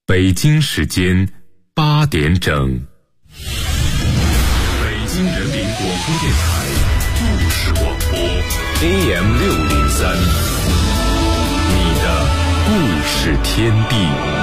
北京时间8点整。北京人民广播电台故事广播 AM603，你的故事天地。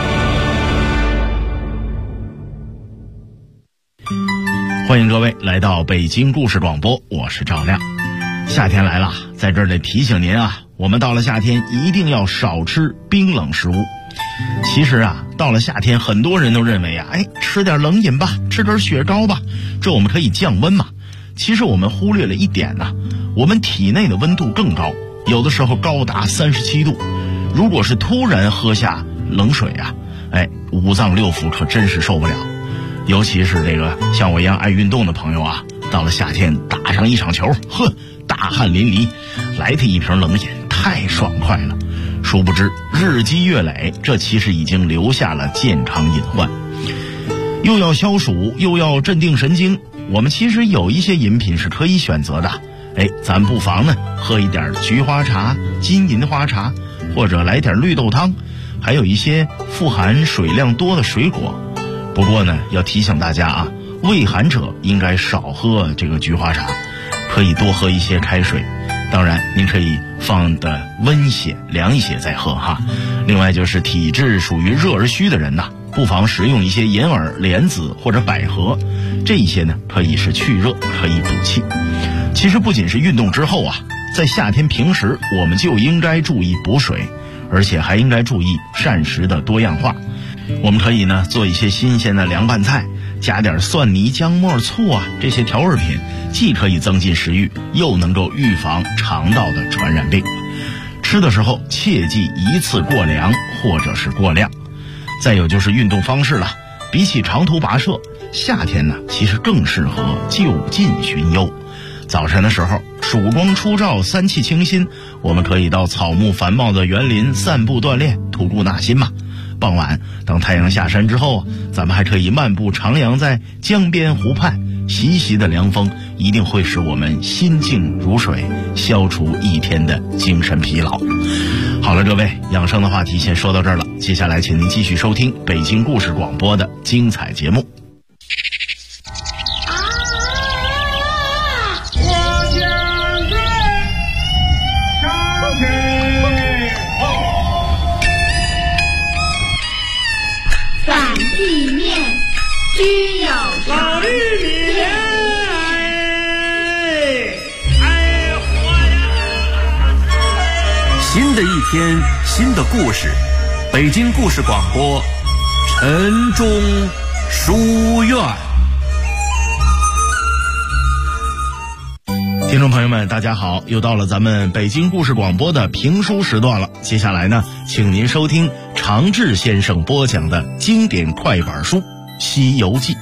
欢迎各位来到北京故事广播，我是赵亮。夏天来了，在这儿得提醒您啊，我们到了夏天一定要少吃冰冷食物。其实啊，到了夏天，很多人都认为啊，吃点冷饮吧，吃点雪糕吧，这我们可以降温嘛。其实我们忽略了一点呢，我们体内的温度更高，有的时候高达37度。如果是突然喝下冷水啊，五脏六腑可真是受不了。尤其是这个像我一样爱运动的朋友啊，到了夏天打上一场球，大汗淋漓，来他一瓶冷饮，太爽快了。殊不知日积月累，这其实已经留下了健康隐患。又要消暑，又要镇定神经，我们其实有一些饮品是可以选择的。咱不妨呢喝一点菊花茶、金银花茶，或者来点绿豆汤，还有一些富含水量多的水果。不过呢，要提醒大家啊，胃寒者应该少喝这个菊花茶，可以多喝一些开水。当然您可以放的温些凉一些再喝哈。另外就是体质属于热而虚的人呐，不妨食用一些银耳、莲子或者百合，这一些呢可以是去热，可以补气。其实不仅是运动之后啊，在夏天平时我们就应该注意补水，而且还应该注意膳食的多样化。我们可以呢做一些新鲜的凉拌菜，加点蒜泥、姜末、醋啊，这些调味品既可以增进食欲，又能够预防肠道的传染病。吃的时候切忌一次过凉或者是过量。再有就是运动方式了，比起长途跋涉，夏天呢其实更适合就近寻幽。早晨的时候曙光初照，三气清新，我们可以到草木繁茂的园林散步锻炼，吐故纳新嘛。傍晚当太阳下山之后，咱们还可以漫步徜徉在江边湖畔，习习的凉风一定会使我们心静如水，消除一天的精神疲劳。好了，各位，养生的话题先说到这儿了，接下来请您继续收听北京故事广播的精彩节目。 需要老玉米， 新的一天，新的故事，北京故事广播，晨钟书院。 听众朋友们大家好，又到了咱们北京故事广播的评书时段了。接下来呢，请您收听常志先生播讲的经典快板书《西游记》。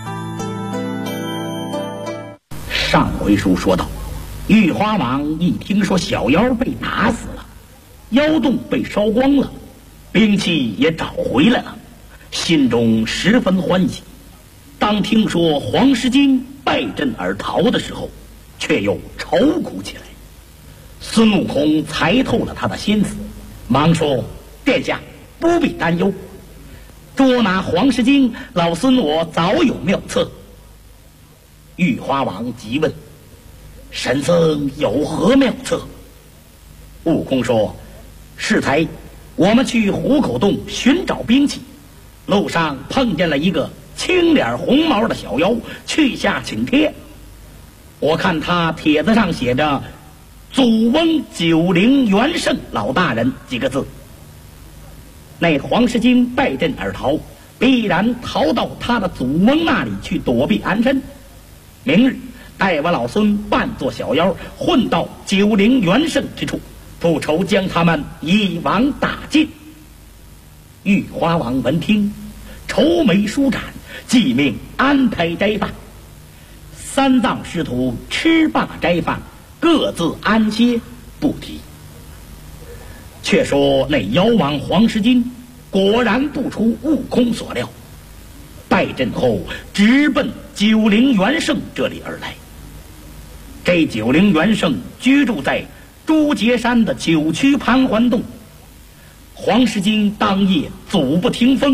上回书说到，玉花王一听说小妖被打死了，妖洞被烧光了，兵器也找回来了，心中十分欢喜。当听说黄狮精败阵而逃的时候，却又愁苦起来。孙悟空猜透了他的心思，忙说：殿下不必担忧，捉拿黄狮精，老孙我早有妙策。玉花王急问：神僧有何妙策？悟空说：适才我们去虎口洞寻找兵器，路上碰见了一个青脸红毛的小妖，去下请帖。我看他帖子上写着祖翁九灵元圣老大人几个字，那黄狮精败阵而逃，必然逃到他的祖翁那里去躲避安身。明日待我老孙扮作小妖，混到九灵元圣之处，不愁将他们一网打尽。玉花王闻听，愁眉舒展，即命安排斋饭。三藏师徒吃罢斋饭，各自安歇不提。却说那妖王黄狮精果然不出悟空所料，败阵后直奔九灵元圣这里而来。这九灵元圣居住在朱节山的九曲盘桓洞。黄狮精当夜祖不听风，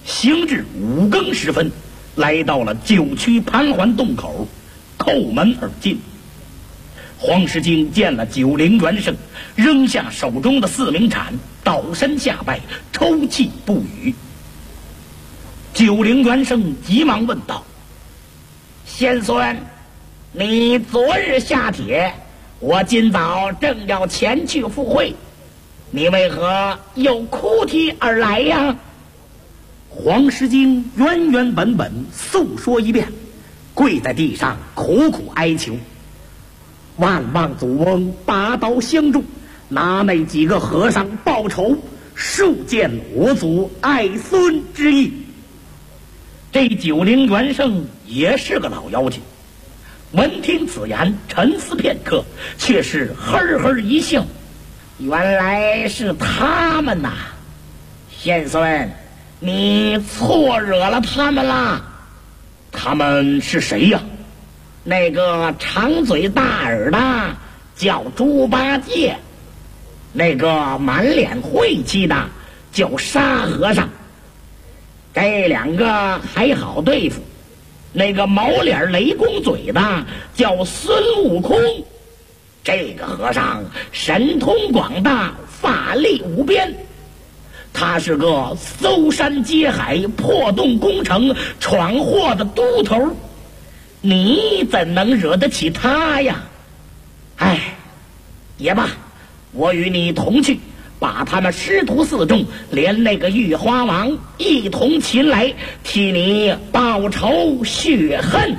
行至5更时分，来到了九曲盘桓洞口，叩门而进。黄世京见了九灵元圣，扔下手中的4名铲，倒身下拜，抽泣不语。九灵元圣急忙问道：先孙，你昨日下帖，我今早正要前去赴会，你为何又哭啼而来呀？黄世京原原本本诉说一遍，跪在地上苦苦哀求。万望祖翁拔刀相助，拿那几个和尚报仇，恕见我祖爱孙之意。这九灵元圣也是个老妖精，闻听此言，沉思片刻，却是呵呵一笑。原来是他们呐！先孙，你错惹了他们啦！他们是谁呀？那个长嘴大耳的叫猪八戒，那个满脸晦气的叫沙和尚。这2个还好对付，那个毛脸雷公嘴的叫孙悟空。这个和尚神通广大，法力无边，他是个搜山接海、破洞攻城、闯祸的都头，你怎能惹得起他呀？哎，也罢，我与你同去，把他们师徒4众连那个玉花王一同擒来，替你报仇雪恨。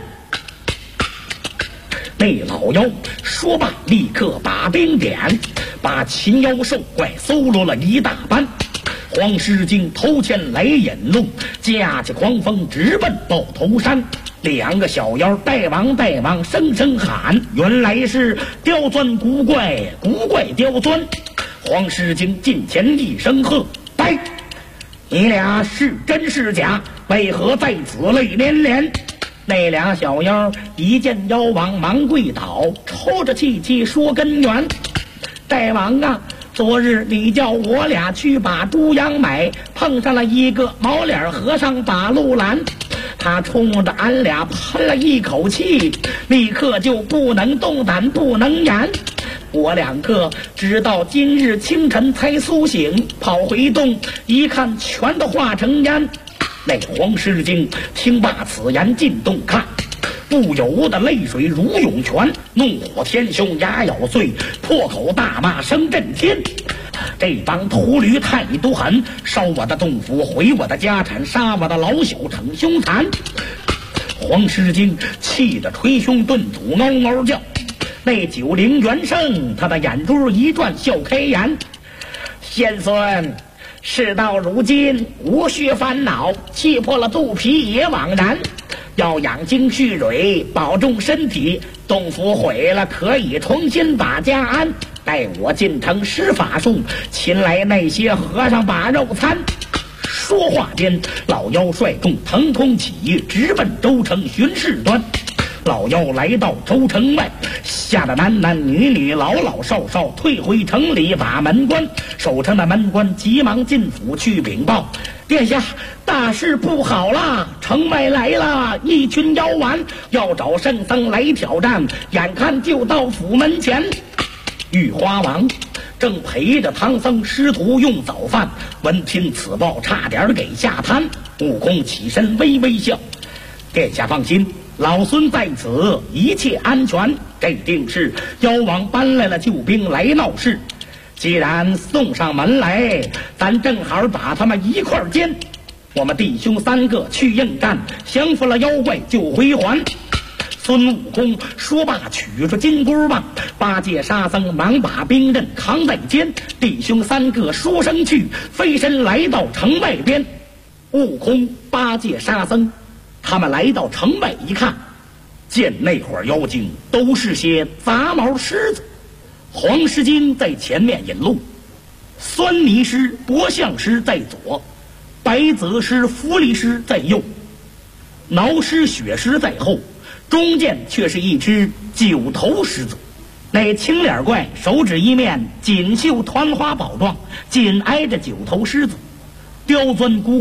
那老妖说罢，立刻把兵点，把禽妖兽怪搜罗了一大班。黄狮精头前来引路，驾起狂风直奔豹头山。2个小妖大王大王声声喊，原来是刁钻古怪，古怪刁钻。黄狮精近前一声喝：呆！你俩是真是假？为何在此泪连连？那2小妖一见妖王忙跪倒，抽着气气说根源。大王啊，昨日你叫我俩去把猪羊买，碰上了一个毛脸和尚把路拦，他冲着俺俩喷了一口气，立刻就不能动弹不能言。我2个直到今日清晨才苏醒，跑回洞一看，全都化成烟。那黄狮精听罢此言，进洞看，不由得泪水如涌泉，怒火天凶，牙咬碎，破口大骂声震天。这帮秃驴太毒狠，烧我的洞府，毁我的家产，杀我的老小，逞凶残。黄狮精气得捶胸顿足，嗷嗷叫。那九灵元圣他的眼珠一转，笑开言：先孙，事到如今无需烦恼，气破了肚皮也枉然，要养精蓄锐，保重身体。洞府毁了，可以重新把家安，待我进城施法术，擒来那些和尚把肉餐。说话间，老妖率众腾空起跃，直奔州城巡视端。老妖来到州城外，吓得男男女女老老少少退回城里，把门关。守城的门官急忙进府去禀报：殿下，大事不好了，城外来了一群妖丸，要找圣僧来挑战，眼看就到府门前。玉花王正陪着唐僧师徒用早饭，闻听此报，差点给吓瘫。悟空起身微微笑：殿下放心，老孙在此，一切安全。这定是妖王搬来了救兵来闹事，既然送上门来，咱正好把他们一块歼。我们弟兄3个去应战，降服了妖怪就回还。孙悟空说罢，取出金箍棒，八戒沙僧忙把兵刃扛在肩，弟兄3个说声去，飞身来到城外边。悟空、八戒、沙僧他们来到城外一看，见那伙妖精都是些杂毛狮子。黄狮精在前面引路，酸泥狮、博象狮在左，白泽狮、伏狸狮在右，挠狮、雪狮在后，中间却是一只9头狮子。那青脸怪手指一面，锦绣团花宝状，紧挨着9头狮子。刁钻古怪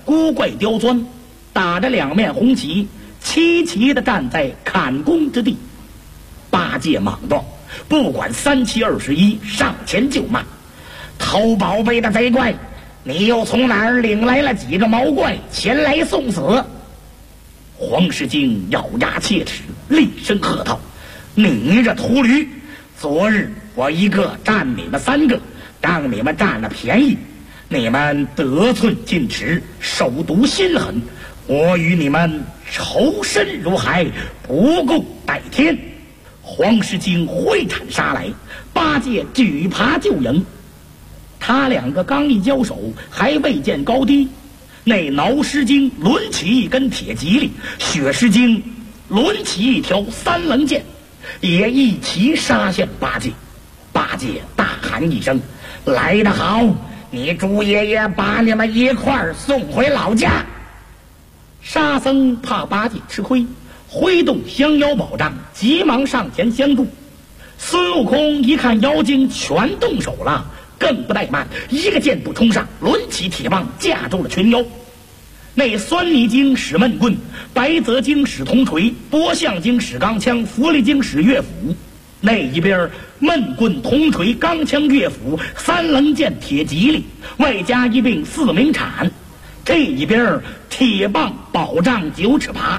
古怪刁钻，打着两面红旗，齐齐地站在砍弓之地。八戒莽撞，不管3七21，上前就骂：偷宝贝的贼怪，你又从哪儿领来了几个毛怪前来送死？黄狮精咬牙切齿，厉声喝道：你这秃驴，昨日我一个占你们3个，让你们占了便宜，你们得寸进尺，手毒心狠，我与你们仇深如海，不共戴天。黄狮精挥铲杀来，八戒举耙就迎。他两个刚一交手，还未见高低，那挠狮精抡起一根铁蒺藜，雪狮精抡起一条3棱剑，也一齐杀向八戒。八戒大喊一声：来得好，你猪爷爷把你们一块儿送回老家。沙僧怕八戒吃亏，挥动降妖宝杖，急忙上前相助。孙悟空一看妖精全动手了，更不怠慢，一个箭步冲上，抡起铁棒架住了群妖。那酸泥精使闷棍，白泽精使铜锤，波象精使钢枪，狐狸精使乐斧。那一边闷棍、铜锤、钢枪、乐斧、3棱剑、铁蒺藜，外加一并4名铲。这一边铁棒、宝杖、9尺耙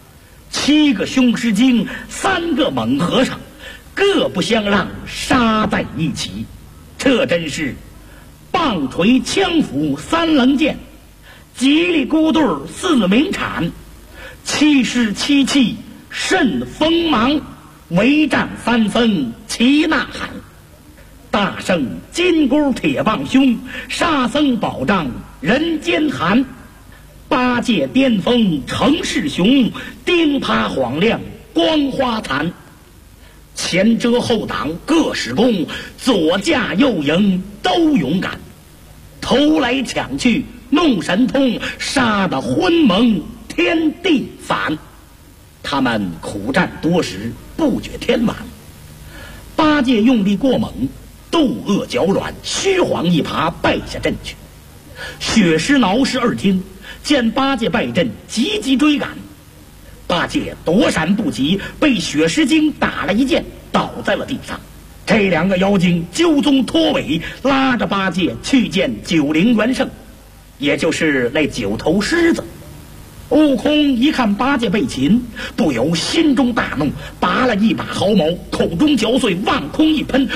，7个凶狮精，3个猛和尚，各不相让，杀在一起。这真是棒锤、枪斧、3棱剑，吉利孤对4名铲，7狮7气甚锋芒，围战3僧齐呐喊。大圣金箍铁棒凶，沙僧宝杖人间寒。八戒巅峰城市雄，钉耙晃亮光花残。前遮后挡各使功，左驾右迎都勇敢。偷来抢去弄神通，杀得昏蒙天地反。他们苦战多时，不觉天晚。八戒用力过猛，肚饿脚软，虚晃一耙败下阵去。雪狮、挠狮2精见八戒败阵，急急追赶。八戒躲闪不及，被雪狮精打了一剑，倒在了地上。这2个妖精揪踪拖尾，拉着八戒去见九灵元圣，也就是那9头狮子。悟空一看八戒被擒，不由心中大怒，拔了一把毫毛，口中嚼碎，往空一喷，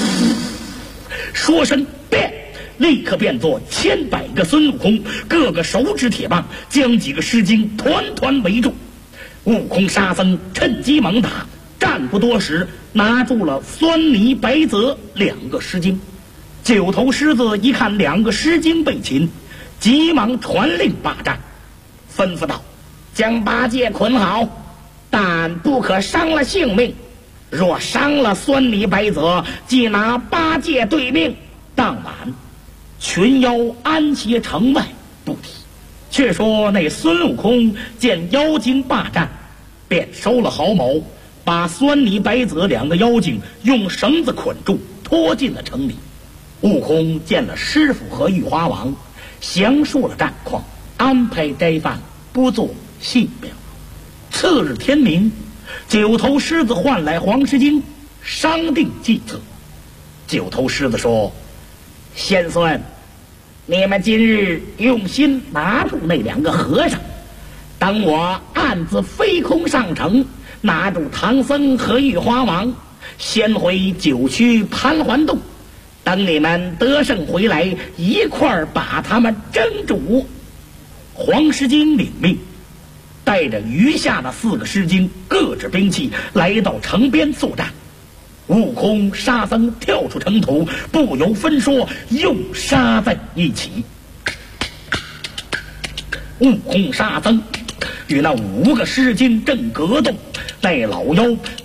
说声变，立刻变作千百个孙悟空，个个手执铁棒，将几个狮精团团围住。悟空、沙僧趁机猛打，战不多时，拿住了酸泥、白泽2个狮精。9头狮子一看2个狮精被擒，急忙传令霸占，吩咐道：将八戒捆好，但不可伤了性命，若伤了酸泥、白泽，即拿八戒对命。当晚群妖安歇城外不提。却说那孙悟空见妖精霸占，便收了毫毛，把酸泥、白泽2个妖精用绳子捆住，拖进了城里。悟空见了师傅和玉花王，详述了战况，安排斋饭，不做细表。次日天明，9头狮子唤来黄狮精，商定计策。9头狮子说：先孙，你们今日用心拿住那2个和尚，等我暗自飞空上城，拿住唐僧和玉花王，先回九曲盘桓洞，等你们得胜回来，一块儿把他们蒸煮。黄狮精领命，带着余下的4个狮精，各执兵器，来到城边作战。悟空、沙僧跳出城土，不由分说，又杀在一起。悟空、沙僧与那5个狮精正格斗，那老妖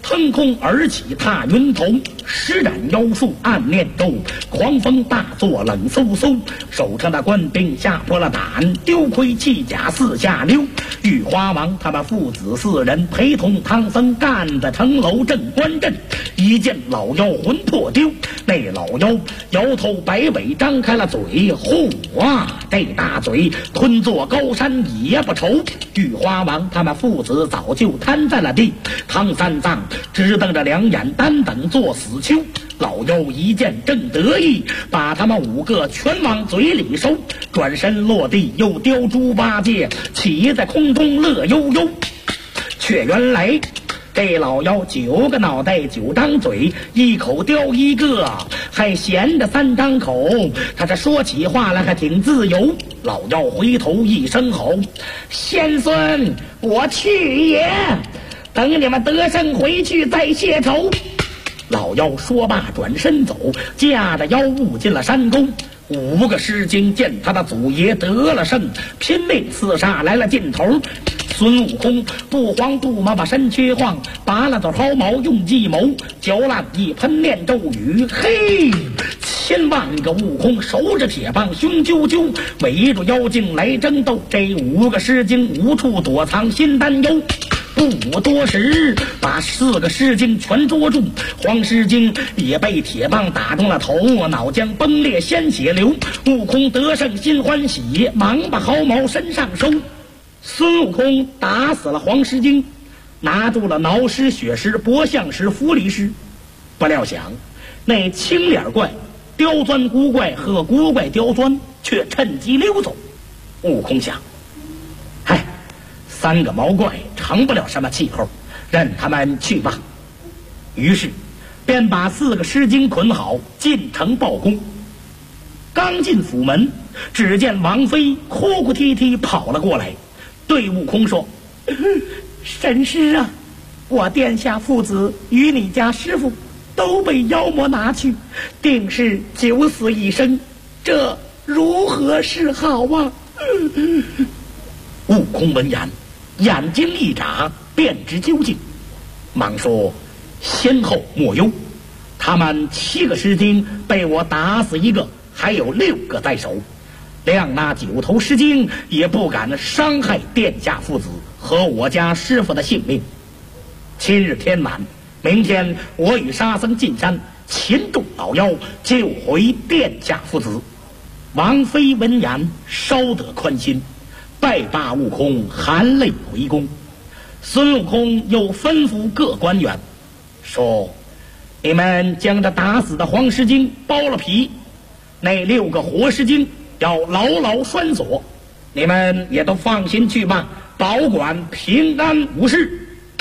腾空而起踏云头，施展妖术暗念咒，狂风大作冷飕飕，守城的官兵吓破了胆，丢盔弃甲四下溜。玉花王他们父子4人陪同唐僧干在城楼镇关阵，一见老妖魂魄丢，那老妖摇头摆尾张开了嘴，呼啊，这大嘴吞作高山也不愁。玉花王他们父子早就瘫在了地，唐三藏只瞪着两眼单等做死囚。老妖一见正得意，把他们5个全往嘴里收，转身落地又叼猪八戒，骑在空中乐悠悠。却原来这老妖9个脑袋9张嘴，一口叼一个，还闲着3张口，他这说起话来还挺自由。老妖回头一声吼：先孙，我去也，等你们得胜回去再谢仇。老妖说罢转身走，驾着妖物进了山沟。5个狮精见他的祖爷得了胜，拼命厮杀来了劲头。孙悟空不慌不忙把身躯晃，拔了朵毫毛用计谋，嚼烂一喷念咒语，嘿，千万个悟空手着铁棒雄赳赳，围住妖精来争斗。这5个狮精无处躲藏心担忧，不多时把4个狮精全捉住，黄狮精也被铁棒打中了头，脑浆崩裂鲜血流。悟空得胜心欢喜，忙把毫毛身上收。孙悟空打死了黄狮精，拿住了挠狮、血狮、搏象狮、符离狮。不料想那青脸怪、刁钻古怪和古怪刁钻却趁机溜走。悟空想，嗨，3个毛怪成不了什么气候，任他们去吧。于是便把4个狮精捆好，进城报功。刚进府门，只见王妃哭哭啼啼跑了过来，对悟空说：神师啊，我殿下父子与你家师傅都被妖魔拿去，定是9死1生，这如何是好啊？悟空闻言眼睛一眨，便知究竟，忙说：先后莫忧，他们7个狮精被我打死1个，还有6个在手，谅那9头狮精也不敢伤害殿下父子和我家师傅的性命。今日天晚，明天我与沙僧进山擒住老妖，救回殿下父子。王妃闻言稍得宽心，拜罢悟空，含泪回宫。孙悟空又吩咐各官员说：你们将这打死的黄狮精剥了皮，那6个活狮精要牢牢拴锁，你们也都放心去吧，保管平安无事。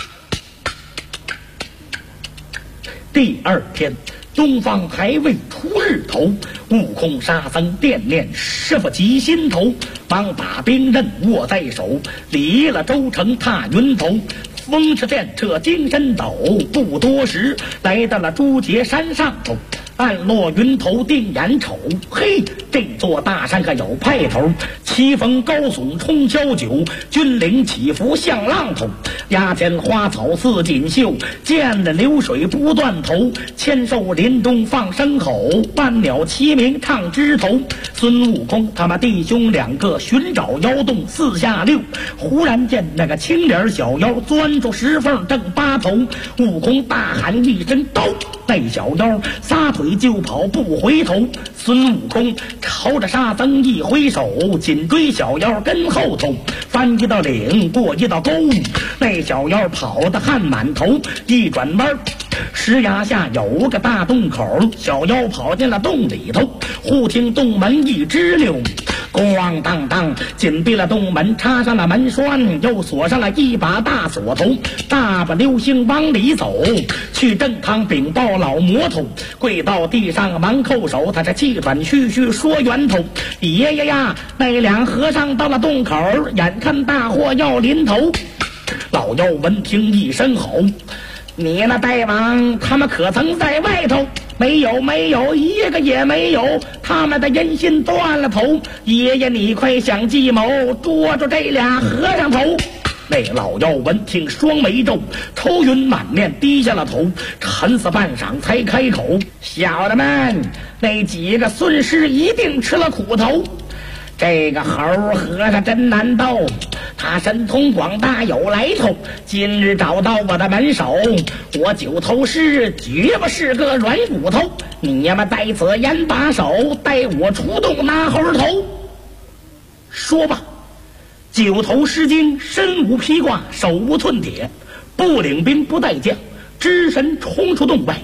第2天，东方还未出日头，悟空沙僧惦念师傅急心头，忙把兵刃握在手，离了州城踏云头。风驰电掣精神抖，不多时来到了朱节山上头，暗落云头定眼瞅，嘿，这座大山可有派头，奇峰高耸冲霄九，峻岭起伏像浪头，崖前花草似锦绣，涧了流水不断头，千兽林中放声吼，万鸟齐鸣唱枝头。孙悟空他们弟兄2个寻找妖洞四下溜，忽然见那个青脸小妖钻出石缝正扒头，悟空大喊一声刀，那小妖撒腿就跑不回头。孙悟空朝着沙僧一挥手，紧追小妖跟后头，翻一道岭过一道沟，那小妖跑得汗满头，一转弯石崖下有个大洞口，小妖跑进了洞里头，忽听洞门一支溜，咣当当紧闭了洞门，插上了门栓，又锁上了一把大锁头，大把流星往里走，去正堂禀报老魔头，跪到地上忙叩手，他这气喘吁吁说源头，爷爷呀，那2和尚到了洞口，眼看大祸要临头。老妖闻听一声吼，你那大王他们可曾在外头？没有，一个也没有，他们的人心断了头，爷爷你快想计谋，捉住这俩和尚头。 那老妖闻听，双眉皱，愁云满面，低下了头，沉思半晌才开口：小的们，那几个孙师一定吃了苦头。这个猴和尚真难斗，他神通广大有来头，今日找到我的门首，我九头狮绝不是个软骨头，你们在此严把手，待我出动拿猴头。说吧，九头狮精身无披挂，手无寸铁，不领兵不带将，只身冲出洞外。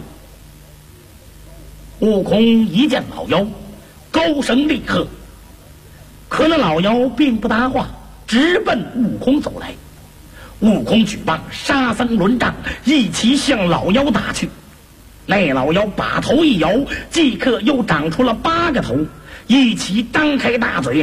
悟空一见老妖，高声厉喝，可那老妖并不答话，直奔悟空走来。悟空举棒，沙僧抡杖，一齐向老妖打去。那老妖把头一摇，即刻又长出了8个头，一齐张开大嘴，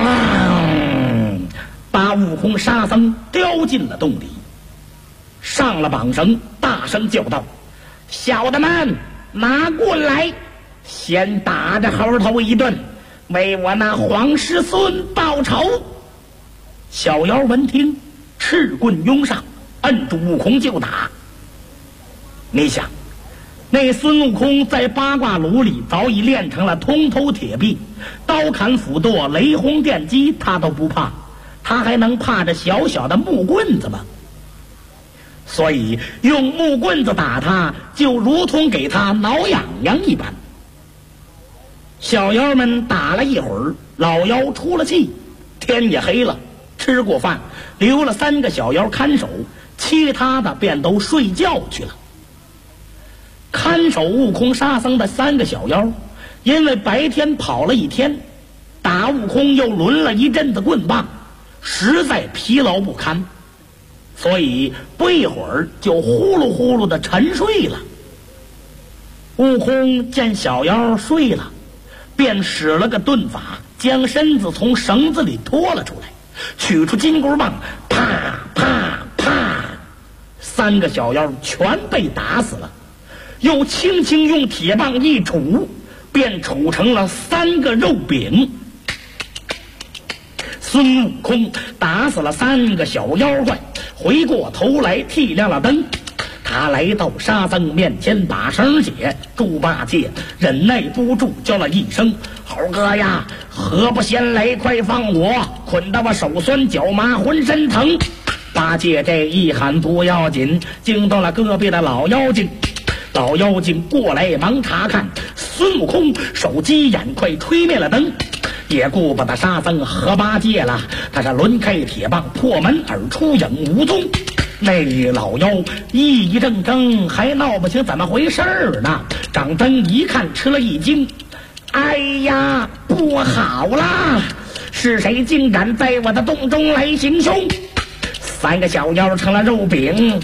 把悟空、沙僧叼进了洞里。上了绑绳，大声叫道：小的们，拿棍来，先打着猴头一顿，为我那黄师孙报仇。小妖闻听，赤棍拥上，摁住悟空就打。你想，那孙悟空在八卦炉里早已练成了通透铁臂，刀砍斧剁、雷轰电击他都不怕，他还能怕这小小的木棍子吗？所以用木棍子打他，就如同给他挠痒痒一般。小妖们打了一会儿，老妖出了气，天也黑了，吃过饭，留了3个小妖看守，其他的便都睡觉去了。看守悟空、沙僧的3个小妖，因为白天跑了一天，打悟空又抡了一阵子棍棒，实在疲劳不堪，所以不一会儿就呼噜呼噜的沉睡了。悟空见小妖睡了，便使了个遁法，将身子从绳子里拖了出来，取出金箍棒，啪啪啪，3个小妖全被打死了。又轻轻用铁棒一杵，便杵成了3个肉饼。孙悟空打死了3个小妖怪，回过头来剃亮了灯。他来到沙僧面前，把绳解，猪八戒忍耐不住叫了一声：猴哥呀，何不先来，快放我，捆得我手酸脚麻浑身疼。八戒这一喊不要紧，惊动了隔壁的老妖精。老妖精过来忙查看，孙悟空手疾眼快吹灭了灯，也顾不得沙僧和八戒了，他是抡开铁棒，破门而出，影无踪。那老妖一怔怔，还闹不清怎么回事呢，长灯一看，吃了一惊，哎呀，不好啦，是谁竟敢在我的洞中来行凶？3个小妖成了肉饼，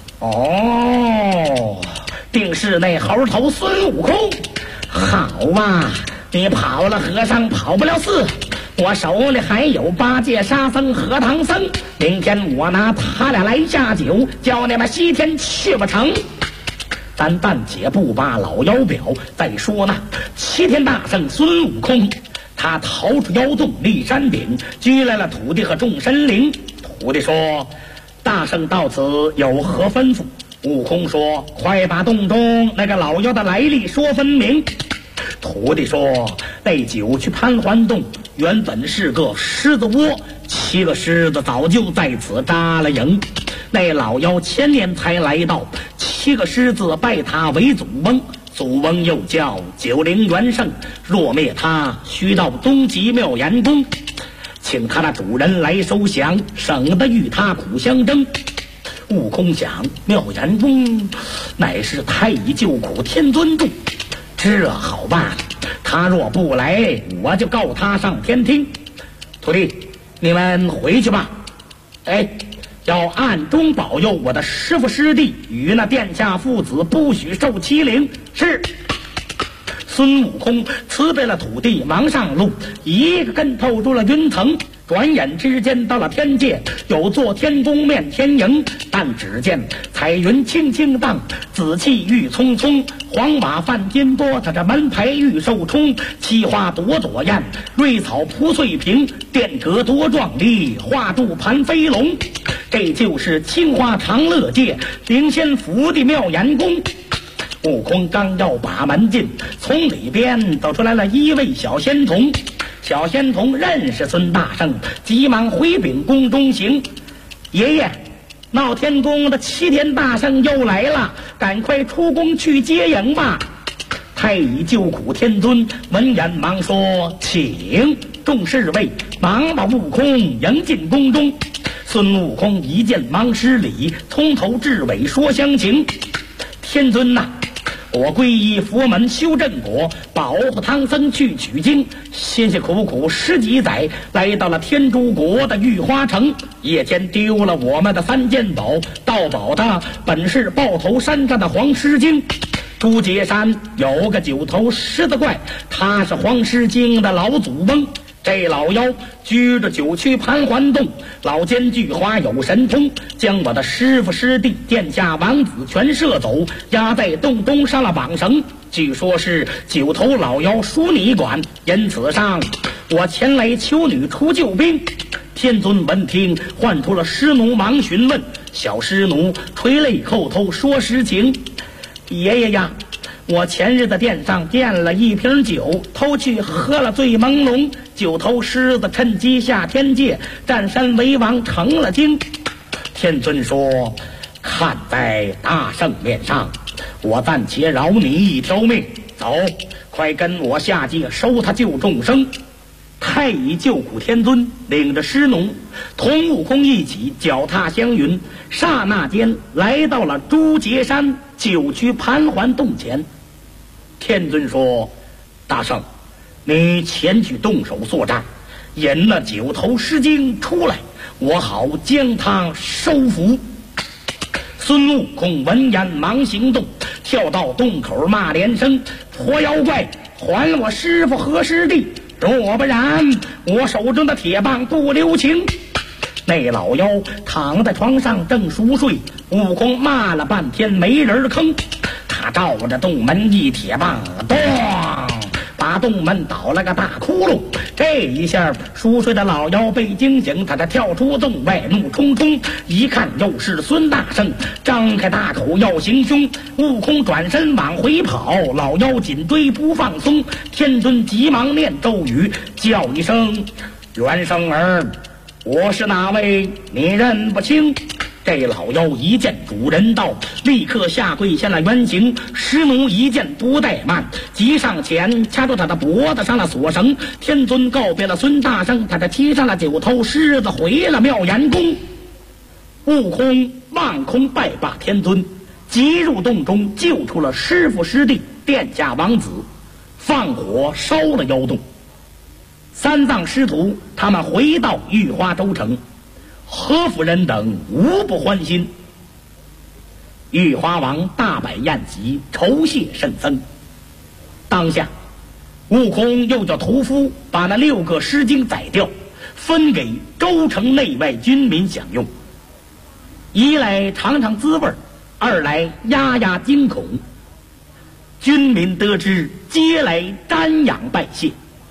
哦，定是那猴头孙悟空。好啊，你跑了和尚跑不了寺，我手里还有八戒、沙僧和唐僧，明天我拿他俩来下酒，叫你们西天去不成？咱暂且不把老妖表，再说呢，齐天大圣孙悟空，他逃出妖洞，立山顶，拘来了土地和众神灵。土地说：大圣到此有何吩咐？悟空说：快把洞中那个老妖的来历说分明。徒弟说：那9去潘环洞原本是个狮子窝，7个狮子早就在此扎了营，那老妖1000年才来到，7个狮子拜他为祖翁，祖翁又叫9灵元圣，若灭他须到东极妙严宫，请他那主人来收降，省得与他苦相争。悟空想，妙严公乃是太乙救苦天尊住，这好办，他若不来，我就告他上天庭。徒弟，你们回去吧，要暗中保佑我的师父师弟与那殿下父子，不许受欺凌。是。孙悟空辞别了土地，忙上路，一个跟头入了云层，转眼之间到了天界，有座天宫面天营，但只见彩云轻轻荡，紫气郁葱葱，黄瓦泛金波，他这门牌玉兽冲，漆花朵朵艳，瑞草铺碎屏，殿阁多壮丽，画柱盘飞龙。 这就是青花长乐界灵仙府的妙严宫。悟空刚要把门进，从里边走出来了一位小仙童。小仙童认识孙大圣，急忙回禀宫中行：爷爷，闹天宫的齐天大圣又来了，赶快出宫去接迎吧。太乙救苦天尊闻言忙说：请。众侍卫忙把悟空迎进宫中。孙悟空一见忙施礼，从头至尾说详情。天尊呐，我皈依佛门修正果，保护唐僧去取经，辛辛苦苦10几载，来到了天竺国的玉花城。夜间丢了我们的3件宝，盗宝的本是豹头山上的黄狮精。朱节山有个9头狮子怪，他是黄狮精的老祖宗。这老妖居着9曲盘桓洞，老奸巨猾有神通，将我的师傅师弟殿下王子全射走，压在洞中上了绑绳。据说是9头老妖属你管，因此上我前来求女出救兵。天尊闻听，唤出了师奴忙询问。小师奴垂泪叩头说实情：爷爷呀，我前日的殿上垫了1瓶酒，偷去喝了醉朦胧，9头狮子趁机下天界，占山为王，成了精。天尊说：看在大圣面上，我暂且饶你一条命。走，快跟我下界收他救众生。太乙救苦天尊领着师奴同悟空一起脚踏祥云，刹那间来到了朱节山9曲盘桓洞前。天尊说：大圣，你前去动手作战，引了9头狮精出来，我好将他收服。孙悟空闻言忙行动，跳到洞口骂连声：活妖怪，还我师傅和师弟，若不然我手中的铁棒不留情。那老妖躺在床上正熟睡，悟空骂了半天没人吭。他照着洞门一铁棒，咚，把洞门倒了个大窟窿。这一下熟睡的老妖被惊醒，他跳出洞外，怒冲冲，一看又是孙大圣，张开大口要行凶。悟空转身往回跑，老妖紧追不放松。天尊急忙念咒语，叫一声：元生儿，我是哪位？你认不清？这老妖一见主人到，立刻下跪现了原形。师奴一见不怠慢，急上前掐住他的脖子上了锁绳。天尊告别了孙大圣，他踢上了9头狮子，回了妙严宫。悟空望空拜罢天尊，急入洞中救出了师父师弟殿下王子，放火烧了妖洞。3藏师徒他们回到玉花州城，何夫人等无不欢心。玉花王大摆宴席，酬谢圣僧。当下悟空又叫屠夫把那6个狮精宰掉，分给州城内外军民享用。一来尝尝滋味，二来压压惊恐。军民得知，皆来瞻仰拜谢。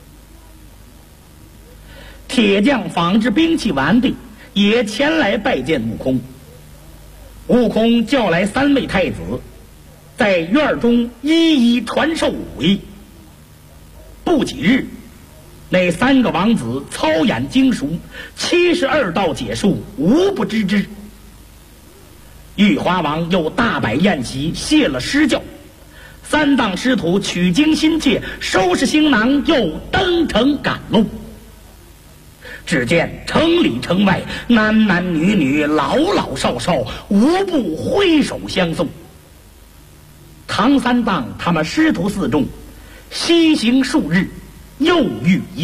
铁匠仿制兵器完毕，也前来拜见悟空。悟空叫来3位太子，在院中一一传授武艺。不几日，那3个王子操演精熟，72道解数无不知之。玉华王又大摆宴席，谢了施教。3藏师徒取经心切，收拾行囊，又登城赶路。只见城里城外，男男女女，老老少少，无不挥手相送。唐3藏他们师徒4众西行数日，又遇